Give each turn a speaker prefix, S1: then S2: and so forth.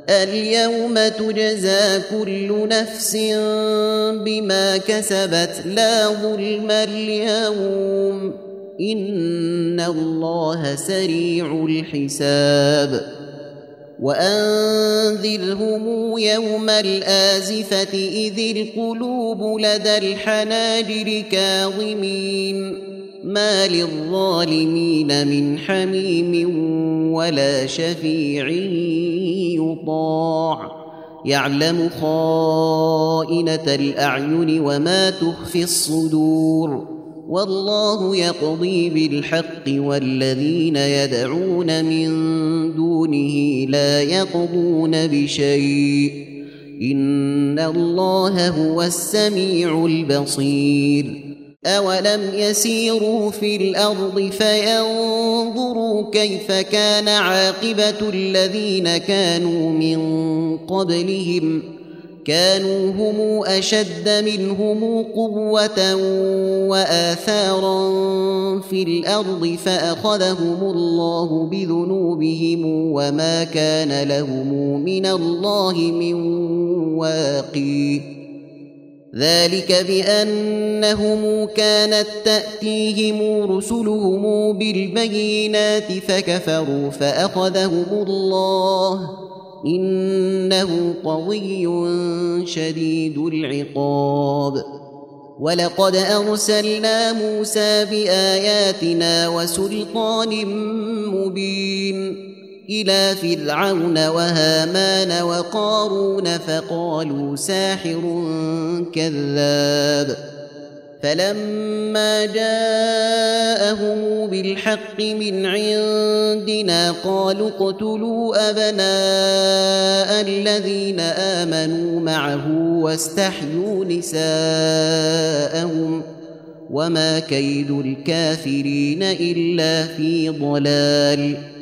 S1: اليوم تجزى كل نفس بما كسبت لا ظلم اليوم إن الله سريع الحساب وأنذرهم يوم الآزفة إذ القلوب لدى الحناجر كاظمين ما للظالمين من حميم ولا شفيع يطاع يعلم خائنة الأعين وما تخفي الصدور والله يقضي بالحق والذين يدعون من دونه لا يقضون بشيء إن الله هو السميع البصير أولم يسيروا في الأرض فينظروا كيف كان عاقبة الذين كانوا من قبلهم كانوا هم أشد منهم قوة وآثارا في الأرض فأخذهم الله بذنوبهم وما كان لهم من الله من واق ذلك بأنهم كانت تأتيهم رسلهم بالبينات فكفروا فأخذهم الله إنه قوي شديد العقاب ولقد أرسلنا موسى بآياتنا وسلطان مبين إلى فرعون وهامان وقارون فقالوا ساحر كذاب فلما جاءهم بالحق من عندنا قالوا اقتلوا أبناء الذين آمنوا معه واستحيوا نساءهم وما كيد الكافرين إلا في ضلال